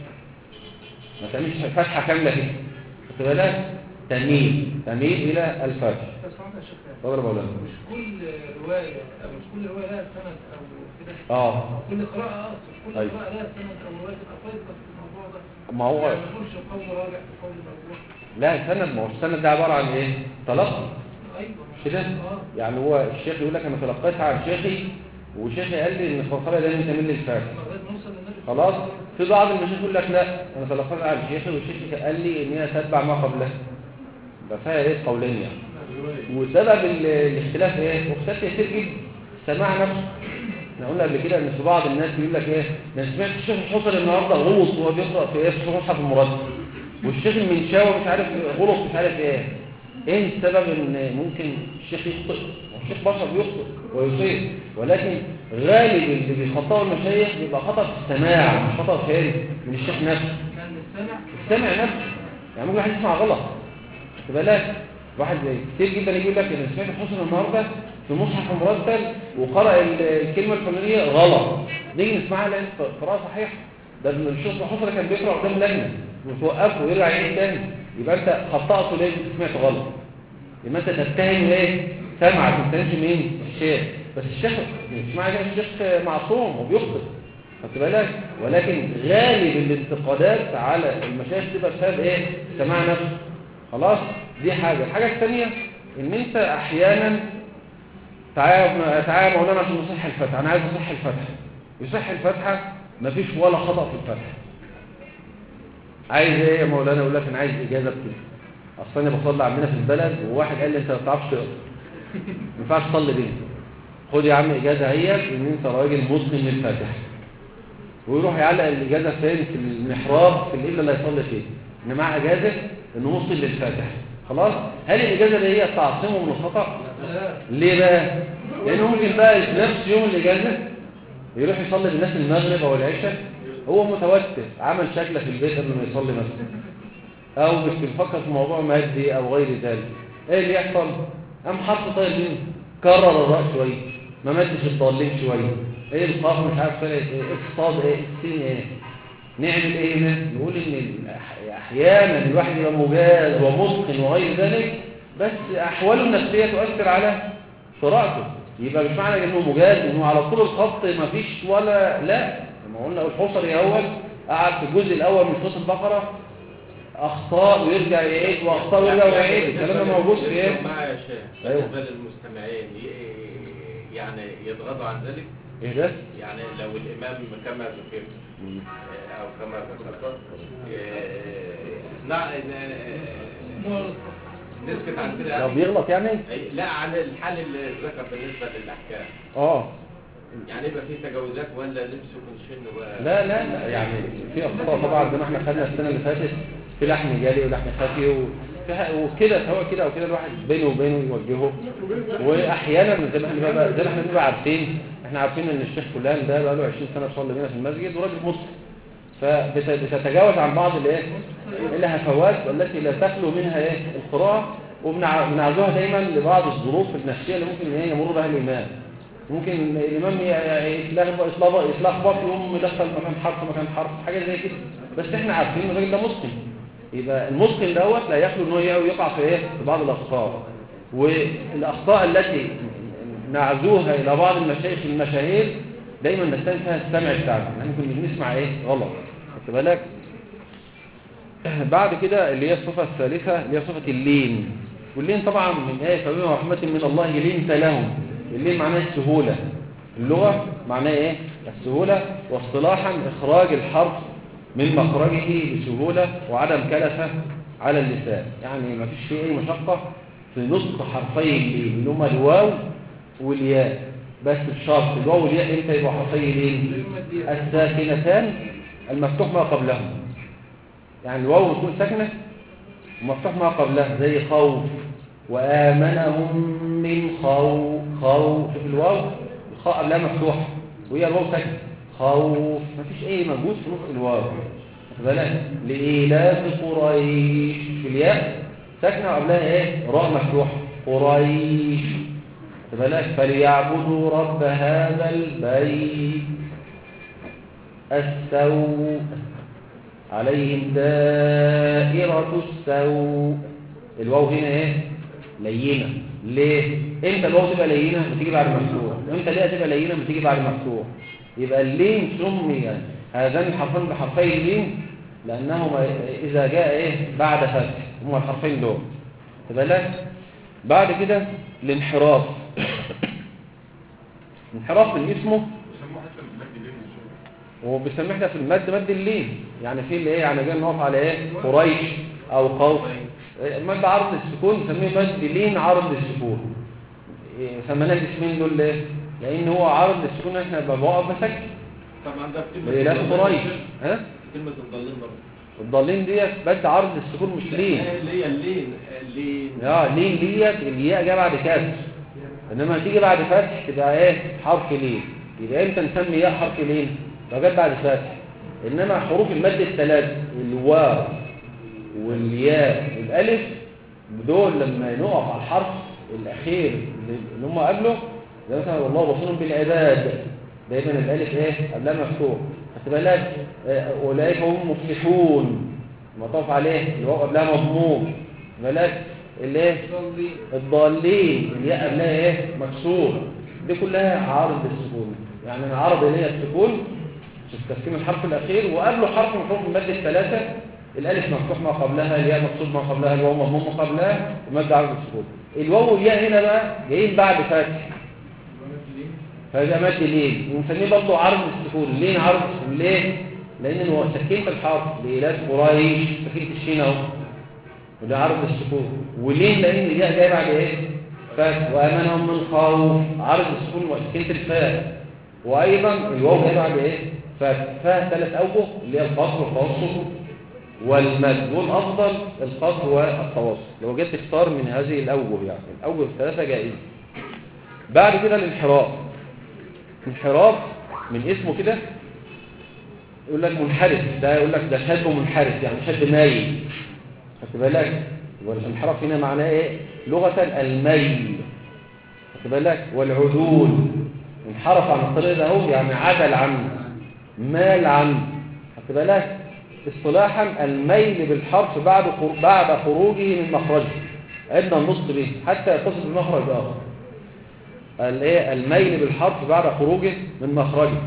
ما تعملش فتحه كامله كده. خد بالك تميل تميل الى الفتح. اتفضل يا مولانا. مش كل روايه او مش كل روايه لها سند او كده. اه كل قراءه اقصد كل أيوة. قراءه لها سند او روايه تبقى فايده في الموضوع ده. ما هو يعني ما نقولش القول راجع في قول الموضوع. لا سند، ما هو السند ده عباره عن ايه؟ تلقي ايوه كده. اه يعني هو الشيخ يقول لك انا تلقيتها عن شيخي وشيخي قال لي ان القلقله دايما تميل للفتح. لغايه ما نوصل للنبي. خلاص. في بعض المشايخ يقول لك لا انا تلقيتها عن شيخي وشيخي قال لي ان هي تتبع ما قبلها. يبقى فيها ايه قولين يعني. وسبب ال- الاختلاف ايه؟ واختلاف كتير جدا. سماع نفسه. احنا قلنا قبل كده ان في بعض الناس بيقول لك ايه؟ انا سمعت الشيخ الحصري النهارده غلط وهو بيقرا في ايه؟ في مصحف المرتب. والشيخ المنشاوي مش عارف غلط مش عارف ايه. ايه السبب ان ممكن الشيخ يخطئ؟ الشيخ بشر بيخطئ ويصيب، ولكن غالب اللي بيخطئوا المشايخ بيبقى خطأ في السماع مش خطأ فين؟ من الشيخ نفسه. كان السمع السمع نفسه. يعني ممكن واحد يسمع غلط. خد بالك واحد زي كتير جدا يقول لك انا سمعت الحسن النهارده في مصحف مرتل وقرأ الكلمه الفلانيه غلط، نيجي نسمعها لان قراءه صحيحه. ده الشيخ الحسن كان بيقرأ قدام لجنه وتوقفه ويرجع يعيد تاني، يبقى انت خطأته ليه؟ سمعت غلط. يبقى انت تتهم ايه؟ سمعك ما تتهمش مين؟ الشيخ. بس الشيخ مش معنى كده الشيخ معصوم وبيخطئ. خدت بالك؟ ولكن غالب الانتقادات على المشايخ تبقى بسبب ايه؟ سماع نفسه. خلاص؟ دي حاجه، الحاجه الثانيه ان انت احيانا تعالى تعالى يا مولانا عشان نصح الفتحه، انا عايز اصح الفتحه. يصح الفتحه مفيش ولا خطأ في الفتحه. عايز ايه يا مولانا؟ يقول لك انا عايز اجازه بكده. اصل انا بصلي عندنا في البلد وواحد قال لي انت ما بتعرفش تقرا ما ينفعش تصلي بينا. خد يا عم اجازه اهي ان انت راجل مسلم للفاتحه. ويروح يعلق الاجازه فين؟ في المحراب في القبله اللي هيصلي فيه ان معاه اجازه انه مسلم للفاتحه. خلاص. هل الاجازه دي هي تعصمه من الخطا؟ ليه بقى؟ لانه ممكن بقى في نفس يوم الاجازه يروح يصلي بالناس المغرب او العشاء هو متوتر عمل شكله في البيت قبل ما يصلي مثلا، او مش بيفكر في موضوع مادي او غير ذلك. ايه اللي يحصل؟ قام حط طاير مين؟ كرر الراء شويه، ما مدش الضالين شويه. ايه القاف مش عارف طلعت ايه؟ الصاد ايه؟ السين ايه؟ نعمل ايه هنا؟ نقول ان احيانا الواحد يبقى مجاز ومتقن وغير ذلك بس احواله النفسيه تؤثر على قراءته. يبقى مش معنى انه مجاز انه على طول الخط ما فيش ولا لا. لما قلنا الحصري اول قعد في الجزء الاول من سوره البقره اخطاء ويرجع يعيد واخطاء ويرجع ويعيد. الكلام ده موجود في ايه؟ معايا يا شيخ بالنسبه للمستمعين يعني يتغاضوا عن ذلك. ايه ده؟ يعني لو الامام كما ذكرت او كما ذكرت نسكت عن كده لو بيغلط يعني؟ لا عن الحال اللي ذكر بالنسبه للاحكام. اه يعني يبقى في تجاوزات ولا نمسك ونشن ولا لا لا لا يعني في اخطاء طبعا زي ما احنا خدنا السنه اللي فاتت في لحن جالي ولحن خفي وكده سواء كده او كده الواحد بينه وبينه يوجهه. واحيانا زي ما احنا بقى زي ما احنا بنبقى عارفين احنا عارفين ان الشيخ فلان ده بقى له عشرين سنه بيصلي بينا في المسجد وراجل مسلم، فبتتجاوز عن بعض الايه الهفوات التي لا تخلو منها ايه القراءه. وبنعزوها دايما لبعض الظروف النفسيه اللي ممكن ان هي يمر بها الامام. ممكن الامام يتلخبط يتلخبط يقوم يدخل مكان حرف مكان حرف حاجه زي كده. بس احنا عارفين ان الراجل ده مسلم. يبقى المسلم دوت لا يخلو ان هو يقع في ايه في بعض الاخطاء. والاخطاء التي نعزوها الى بعض المشايخ المشاهير دايما نستنى فيها السمع بتاعنا، يعني ممكن بنسمع ايه غلط. خدت بالك؟ بعد كده اللي هي الصفه الثالثه اللي هي صفه اللين. واللين طبعا من ايه؟ فبما رحمه من الله لنت لهم. اللين معناه السهوله، اللغه معناه ايه؟ السهوله، واصطلاحا اخراج الحرف من مخرجه بسهوله وعدم كلفه على اللسان، يعني ما فيش فيه اي مشقه في نطق حرفي اللين اللي هما الواو والياء، بس بشرط الواو والياء امتى يبقوا حرفي اللين؟ الساكنتان المفتوح ما قبلهم، يعني الواو تكون ساكنه ومفتوح ما قبلها، زي خوف وآمنهم من خوف. خوف في الواو الخاء قبلها مفتوحه وهي الواو ساكنه، خوف ما فيش اي مجهود في نطق الواو. بالك لإيلاف قريش في الياء ساكنه قبلها ايه؟ راء مفتوحه، قريش. بالك فليعبدوا رب هذا البيت السوء عليهم دائرة السوء. الواو هنا ايه؟ لينه. ليه؟ امتى الواو تبقى لينه؟ بتيجي بعد مفتوح. امتى ليه تبقى لينه؟ بتيجي بعد مفتوح. يبقى اللين سمي هذان الحرفين بحرفي اللين لانهما اذا جاء ايه؟ بعد فتح، هما الحرفين دول. بالك بعد كده الانحراف. انحراف من اسمه بيسموه حتى المد اللين يا شيخ. وبيسميه احنا في المد مد اللين، يعني في اللي ايه؟ يعني جاي نقف على ايه؟ قريش او خوف. مد عرض السكون بنسميه مد لين عرض السكون. سميناه الاسمين دول ليه؟ لان هو عرض السكون احنا بنوقف بسكت. طبعا ده في لا كلمه قريش ها؟ كلمه الضالين برضه. الضالين ديت مد عرض السكون مش لين. اللي هي اللين اللين اه لين ديت الياء جايه بعد كسر، انما تيجي بعد فتح تبقى ايه؟ حرف لين. يبقى امتى نسمي ياء حرف لين؟ لو جت بعد فتح. انما حروف المد الثلاث الواو والياء والالف دول لما نقف على الحرف الاخير اللي هم قبله، زي مثلا والله بصير بالعباد دايما الالف ايه؟ قبلها مفتوح. خدت بالك؟ اولئك هم المفلحون مطاف عليه الواو قبلها مضموم. بالك الايه؟ الضالين الياء قبلها ايه؟ مكسور. دي كلها عارض السكون، يعني انا عرض اللي هي السكون في تسكين الحرف الاخير وقبله حرف من حروف المد الثلاثه، الالف مفتوح ما قبلها، الياء مكسور ما قبلها، الواو مضموم ما قبلها، ومد عرض السكون. الواو والياء هنا بقى جايين بعد فتح، فده مد لين ونسميه برضه عرض السكون. لين عرض السكون ليه؟ لان هو سكنت الحرف لإيلاف قريش سكنت الشين اهو وده عرض السكون. ولين؟ لان الياء جايه بعد ايه؟ فتح. وامنهم من خوف عرض السكون وسكنت الفاء، وايضا الواو جايه بعد ايه؟ فتح. فيها ثلاث اوجه اللي هي القصر والتوسط والمد، والافضل القصر والتوسط. لو جيت تختار من هذه الاوجه يعني الاوجه الثلاثه جائزه. بعد كده الانحراف. انحراف من اسمه كده يقول لك منحرف، ده يقول لك ده شد منحرف يعني شد مايل. خدت بالك؟ والانحراف هنا معناه ايه؟ لغه الميل. خدت بالك؟ والعدول انحرف عن الطريق ده اهو يعني عدل عنه مال عنه. خدت بالك؟ اصطلاحا الميل بالحرف بعد بعد خروجه من مخرجه عندنا النطق به حتى يتصل بمخرج اخر. الايه؟ الميل بالحرف بعد خروجه من مخرجه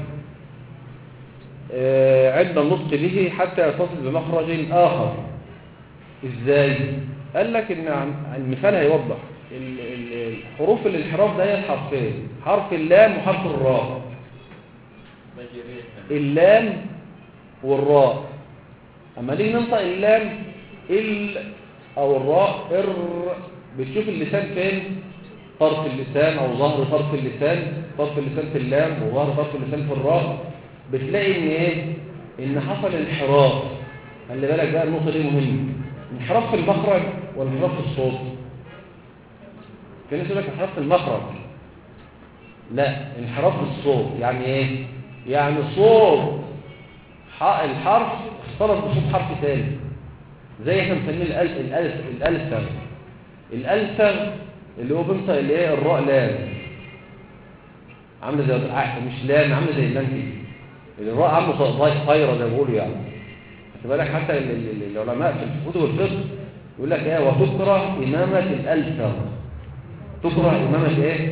آه عند النطق به حتى يتصل بمخرج اخر. ازاي؟ قال لك ان المثال هيوضح الحروف الانحراف ده هي حرفين، حرف اللام وحرف الراء. اللام والراء اما نيجي ننطق اللام ال او الراء ار، بتشوف اللسان فين؟ طرف اللسان او ظهر طرف اللسان، طرف اللسان في اللام وظهر طرف اللسان في الراء. بتلاقي ان ايه؟ ان حصل انحراف. خلي بالك بقى النقطه دي مهمه، انحراف في المخرج والانحراف في الصوت. في ناس يقول لك انحراف في المخرج، لا انحراف في الصوت. يعني ايه؟ يعني صوت الحرف اختلط بصوت حرف ثاني، زي احنا بنسميه الالف الالف الالف الالف اللي هو بنطق اللي هي الراء لام، عامله زي مش لام، عامله زي اللام كده. الراء عامله ضاي طايره زي ما بيقولوا يعني. خد بالك حتى العلماء في كتب الفقه يقول لك ايه؟ وتكره امامه الالف، تكره امامه ايه؟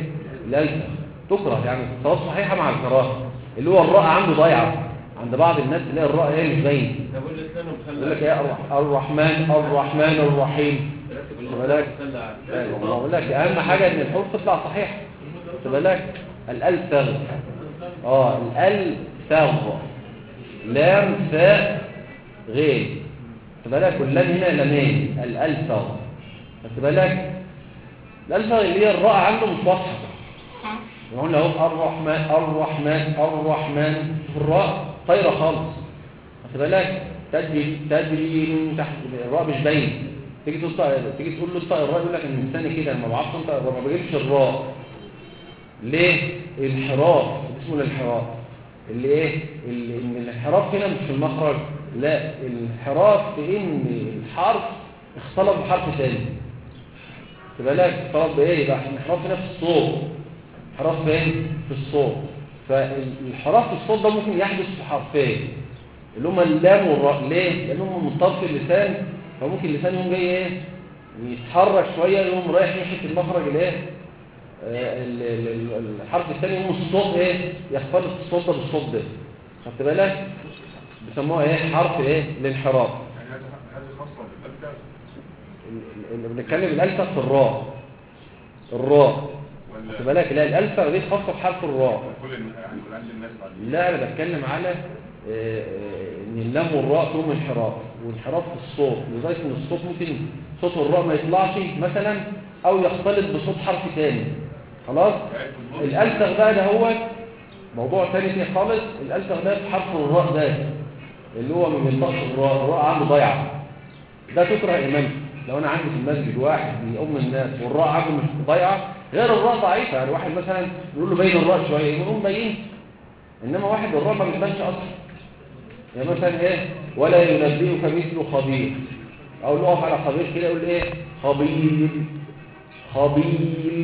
الالفه تكره، يعني صلاه صحيحه مع الكراهه، اللي هو الراء عنده ضايعه. عند بعض الناس تلاقي الراء هي مش باين، يقول لك ايه الرحمن الرحمن الرحيم، خد بالك. بقول لك اهم حاجه ان الحروف تطلع صحيحه، خد بالك. الالفظ، اه الالفظ، لام فاء غين، خد بالك. واللام هنا لامين، الالفظ، خد بالك. الالفظ اللي هي الراء عنده مش واضحه، يقول له الرحمن الرحمن الرحمن، الراء طايره خالص، خد بالك. تجري تجري من تحت، الراء مش باين. تيجي تقول تيجي تقول له انطق الراء، يقول لك ان لساني كده ما بعرفش انطق الراء، ما بجيبش الراء. ليه؟ الانحراف، اسمه الانحراف. اللي ايه؟ اللي ان الانحراف هنا مش في المخرج، لا، الانحراف في ان الحرف اختلط بحرف ثاني، خد بالك. اختلط بايه؟ يبقى الانحراف هنا في الصوت، انحراف فين؟ في الصوت. فالانحراف في الصوت ده ممكن يحدث في حرفين اللي هما اللام والراء. ليه؟ لانهم من طرف اللسان، فممكن اللسان يقوم جاي ايه؟ يتحرك شويه، يقوم رايح ناحيه المخرج الايه؟ آه الحرف الثاني، يقوم الصوت ايه؟ يختلط الصوت ده بالصوت ده، خدت بالك؟ بيسموها ايه؟ حرف ايه؟ الانحراف. يعني هذه هذه خاصه بالالفه، اللي بنتكلم الالفه في الراء، الراء، خد بالك. لا، الالفه دي خاصه بحرف الراء. كل يعني عند الناس بعد. لا، انا بتكلم على ان اللام والراء فيهم انحراف، وانحراف في الصوت، لغايه ان الصوت ممكن صوت الراء ما يطلعش مثلا، او يختلط بصوت حرف ثاني، خلاص. الالفغ بقى ده هو موضوع ثاني فيه خالص. الالفغ ده في حرف الراء ده اللي هو ما بينطقش الراء، الراء عنده ضايعه، ده تكره امامته. لو انا عندي في المسجد واحد بيؤم الناس والراء عنده مش ضايعه، غير الراء ضعيفه، يعني واحد مثلا يقول له بين الراء شويه يقوم باين، انما واحد الراء ما بيبانش اصلا. يعني مثلا ايه؟ ولا ينبئك مثل خبير، او نقف على خبير كده يقول ايه؟ خبير خبير،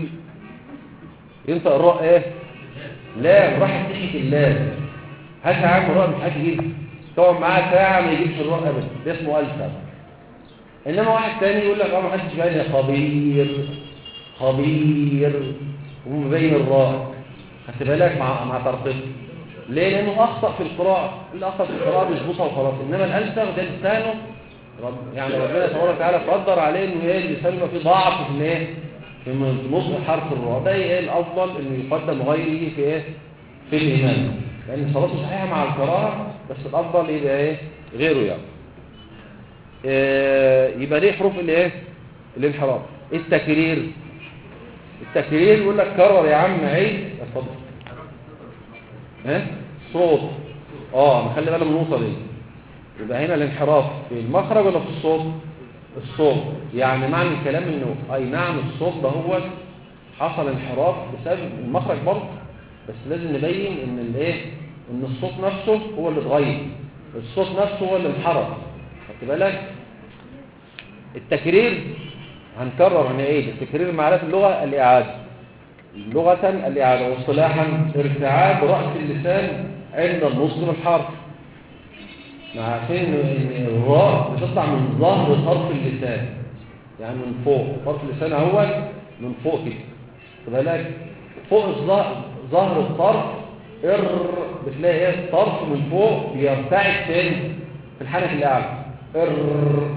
ينطق الراء ايه؟ لا، راح تحت اللام. هات يا عم الراء مش هتجيب، تقعد معاه ساعه ما يجيبش الراء ابدا، ده اسمه الفا. انما واحد تاني يقول لك اه ما حدش باين، خبير خبير ومبين الراء، خدت بالك، مع مع ترقيق. ليه؟ لانه اخطا في القراءه، اللي اخطا في القراءه بيظبطها وخلاص. انما الالفغ ده لسانه رب، يعني ربنا تبارك وتعالى قدر عليه انه ايه؟ لسانه فيه ضعف في الايه؟ في نطق حرف الراء. ده ايه الافضل؟ انه يقدم غيره في ايه؟ في الامامه، لان صلاته صحيحه مع القراءه، بس الافضل يبقى ايه؟ غيره يعني. إيه يبقى دي حروف الايه؟ الانحراف. التكرير، التكرير يقول لك كرر يا عم عيد، اتفضل. ها؟ صوت، اه نخلي بالنا من النقطه دي. يبقى هنا الانحراف في المخرج ولا في الصوت؟ الصوت. يعني معنى الكلام انه اي نعم الصوت ده هو حصل انحراف بسبب المخرج برضه، بس لازم نبين ان الايه؟ ان الصوت نفسه هو اللي اتغير، الصوت نفسه هو اللي انحرف، خدت بالك. التكرير هنكرر هنعيد. التكرير معناه في اللغه الاعاده، لغه الاعاده، واصطلاحا ارتعاد راس اللسان عند النطق بالحرف. عارفين ان الراء بتطلع من ظهر طرف اللسان، يعني من فوق طرف اللسان اهو، من فوق كده، خد بالك، فوق الظهر، ظهر الطرف ار، بتلاقي ايه؟ الطرف من فوق بيرتعد فين؟ في الحنك الاعلى، ار،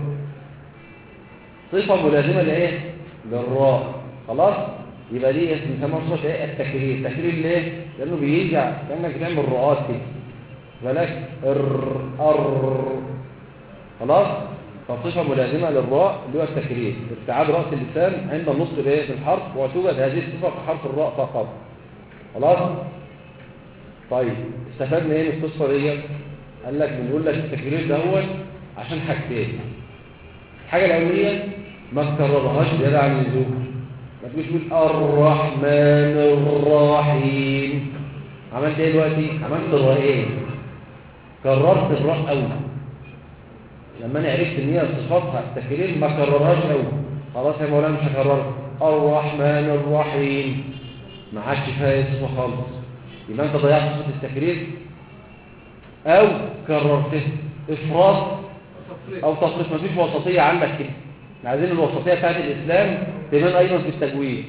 صفه ملازمه لايه؟ للراء، خلاص. يبقى دي بنسميها صفه ايه؟ التكرير. التكرير ليه؟ لانه بيجي كانك بتعمل رؤات كده، بالك، ار ار، خلاص. فصفه ملازمه للراء اللي هو التكرير، ابتعاد راس اللسان عند النطق بايه؟ بالحرف، وتوجد هذه الصفه في حرف الراء فقط، خلاص. طيب استفدنا ايه من القصه دي؟ قال لك بنقول لك التكرير ده هو عشان حاجتين. الحاجه الاوليه ما تكررهاش زياده عن اللزوم، ما تجيش تقول الرحمن الرحيم. عملت ايه دلوقتي؟ عملت الراءين، كررت الراء قوي. لما انا عرفت ان هي صفاتها التكرير ما كررهاش قوي، خلاص يا مولانا مش هكررها. الرحمن الرحيم ما عادش فيها صفه خالص، يبقى انت ضيعت صفه التكرير او كررته. افراط او تفريط، ما فيش وسطيه عندك كده. عايزين الوسطيه بتاعت الاسلام تبان ايضا في التجويد.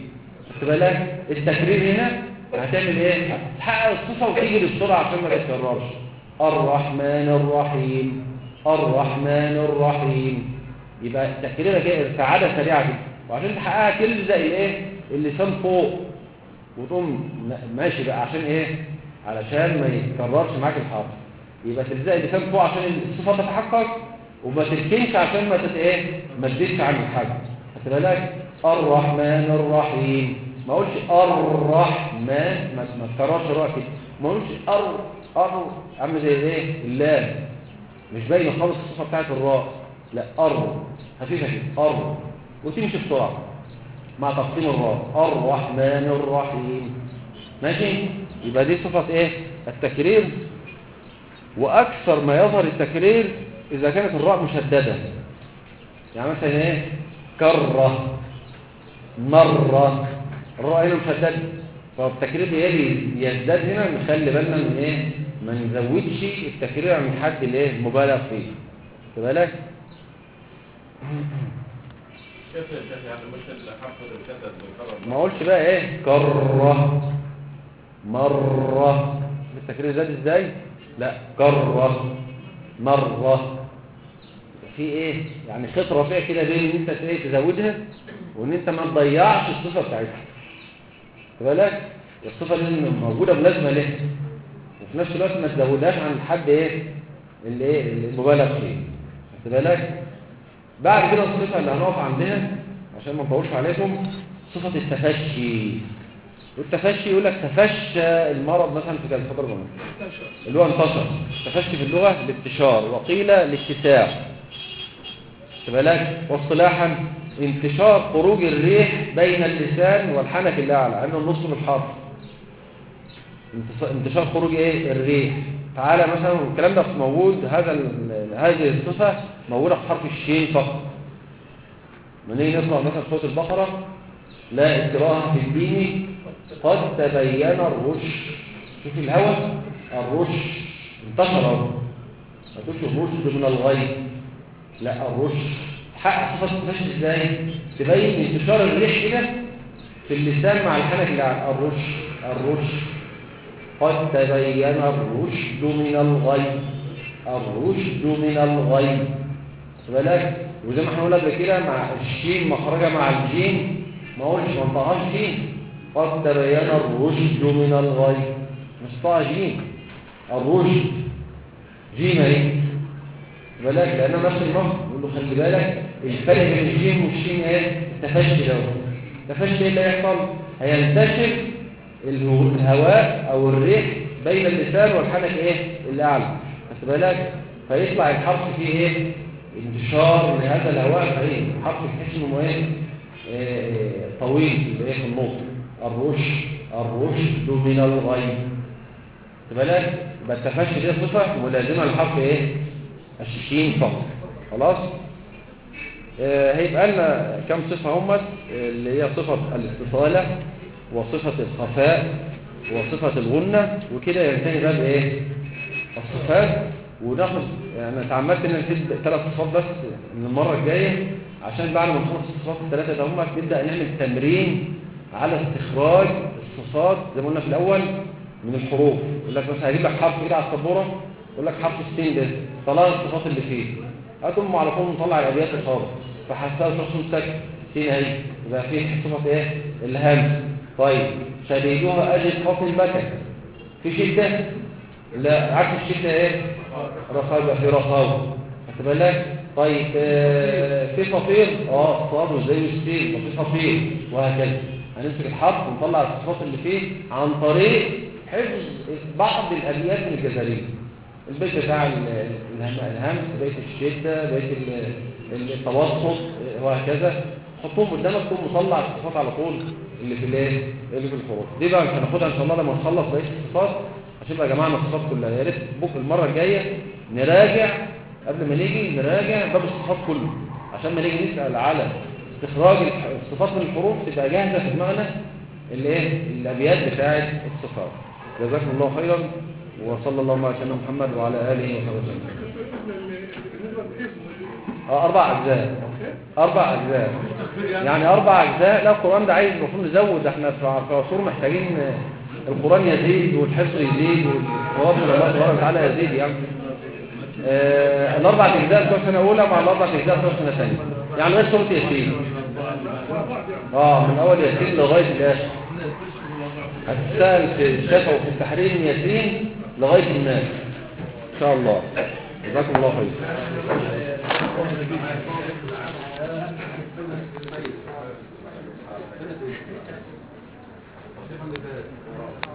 خدت بالك؟ التكرير هنا هتعمل ايه؟ هتحقق الصفه وتيجي بسرعه عشان ما تتكررش. الرحمن الرحيم، الرحمن الرحيم، يبقى تكريرها كده كعاده سريعه كده، وعشان تحققها تلزق الايه؟ اللسان فوق وتقوم ماشي بقى. عشان ايه؟ علشان ما يتكررش معاك الحرف، يبقى تلزق اللسان فوق عشان الصفه تتحقق، وما تركنش عشان ما تت ايه؟ ما تزيدش عن الحاجه. خدت بالك؟ الرحمن الرحيم، ما اقولش الرحمن، ما ما تكررش الراء كده، ما اقولش ار ار عامل زي ايه؟ اللام مش باينه خالص الصفه بتاعت الراء، لا ار خفيفه كده ار، وتمشي بسرعه مع تقسيم الراء. الرحمن الرحيم، ماشي؟ يبقى دي صفه ايه؟ التكرير. واكثر ما يظهر التكرير اذا كانت الراء مشدده، يعني مثلا ايه؟ كره، مره، الراء هنا مشدده، فالتكرير يلي يزداد هنا. نخلي بالنا من ايه؟ ما نزودش التكرير عن الحد الايه؟ المبالغ فيه. خد بالك؟ كيف يا شيخ يعني مش الحرف المشدد بالكرر؟ ما اقولش بقى ايه؟ كره، مره، التكرير زاد ازاي؟ لا كره، مره، في ايه؟ يعني خط رفيع كده بين ان انت ايه؟ تزودها وان انت ما تضيعش الصفه بتاعتها. خد بالك؟ الصفه اللي موجوده بلازمه ليه، وفي نفس الوقت ما تزودهاش عن الحد ايه؟ اللي ايه؟ المبالغ فيه. خد بالك؟ بعد كده الصفه اللي هنقف عندها عشان ما نطولش عليكم، صفه التفشي. والتفشي يقول لك تفشى المرض مثلا في كذا فتره زمان، اللي هو انتشر. تفشي في اللغه الانتشار، وقيل الاتساع. خد بالك؟ واصطلاحا انتشار خروج الريح بين اللسان والحنك الاعلى، عند النص بالحرف. انتشار خروج ايه؟ الريح. تعالى مثلا الكلام ده موجود، هذا هذه الصفه موجوده في حرف الشين فقط. من ايه؟ نقرا مثلا سوره البقره: لا اكراه في الدين قد تبين الرشد. شوف الهوى، الرشد انتشر اهو، ما تقولش الرشد من الغي، لا الرشد. حق صفه التفشي ازاي؟ تبين انتشار الريح كده في اللسان مع الحنك الاعلى. الرشد، الرشد، قد تبين الرشد من الغي، الرشد من الغي. خد بالك؟ وزي ما احنا قلنا قبل كده، مع الشين مخرجه مع الجيم، ما اقولش ما انطقهاش جيم. قد تبين الرشد من الغي، مش طاعه جيم، الرشد جيم اهي. خد بالك؟ لان نفس النص يقول له خلي بالك الفرق بين الجيم والشين ايه؟ التفشي ده. التفشي ايه اللي هيحصل؟ هينتشر الهواء او الريح بين اللسان والحنك ايه؟ الاعلى. خد بالك؟ فيطلع الحرف فيه ايه؟ انتشار لهذا الهواء، فايه؟ حرف تحس انه ايه؟ إيه طويل ايه في النص. الرشد، الرشد من الغي. خد بالك؟ يبقى التفشي دي صفه ملازمه للحرف ايه؟ الشين فقط. خلاص؟ آه هيبقى لنا كم صفه همت، اللي هي صفه الاستطاله، وصفة الخفاء، وصفة الغنة، وكده ينتهي بقى بايه؟ الصفات. وناخد يعني تعمدت ان نسيب ثلاث صفات بس من المرة الجاية، عشان بعد ما نخلص الصفات الثلاثة ده هم نبدأ نعمل تمرين على استخراج الصفات زي ما قلنا في الأول من الحروف. يقول لك مثلا هجيب لك حرف كده على السبورة، يقول لك حرف السين ده طلع الصفات اللي فيه، هتقوم على طول مطلع الأبيات الخاصة، فحسها شخص ساكت سين اهي، يبقى فيه صفة ايه؟ الهمس. طيب شديدها أجد فصل بكى، في شدة؟ لا، عكس الشدة ايه؟ رخاوة، في رخاوة. خدت بالك؟ طيب آه في صفير، اه صاد زي السين، وفي صفير، وهكذا. هنمسك الحرف ونطلع الصفات اللي فيه عن طريق حفظ بعض الأبيات من الجزرية. البيت بتاع الهمس، بيت الشدة، بيت التوسط، وهكذا. حطهم قدامك تكون مطلع الصفات على طول اللي في الايه؟ اللي في الحروف دي. بقى مش هناخدها ان شاء الله لما نخلص بقيه الصفات، عشان يبقى يا جماعه الصفات كلها. يا ريت بكره المره الجايه نراجع قبل ما نيجي نراجع باب الصفات كله، عشان ما نيجي نسال على استخراج الصفات من الحروف تبقى جاهزه في دماغنا الايه؟ الابيات بتاعه الصفات. جزاكم الله خيرا، وصلى الله على سيدنا محمد وعلى اله وصحبه وسلم. بالنسبه للحفظ اه اربع اجزاء اربع اجزاء يعني اربع اجزاء. لا القران ده عايز المفروض نزود، احنا في عصور محتاجين القران يزيد والحفظ يزيد والثواب من الله سبحانه وتعالى يزيد يعني. آه الاربع اجزاء بتوع سنه اولى مع الاربع اجزاء بتوع سنه ثانيه يعني لغايه سوره ياسين. اه من اول ياسين لغايه الاخر هتسال في الشفا وفي التحريم ياسين لغايه الناس ان شاء الله. جزاكم الله خير.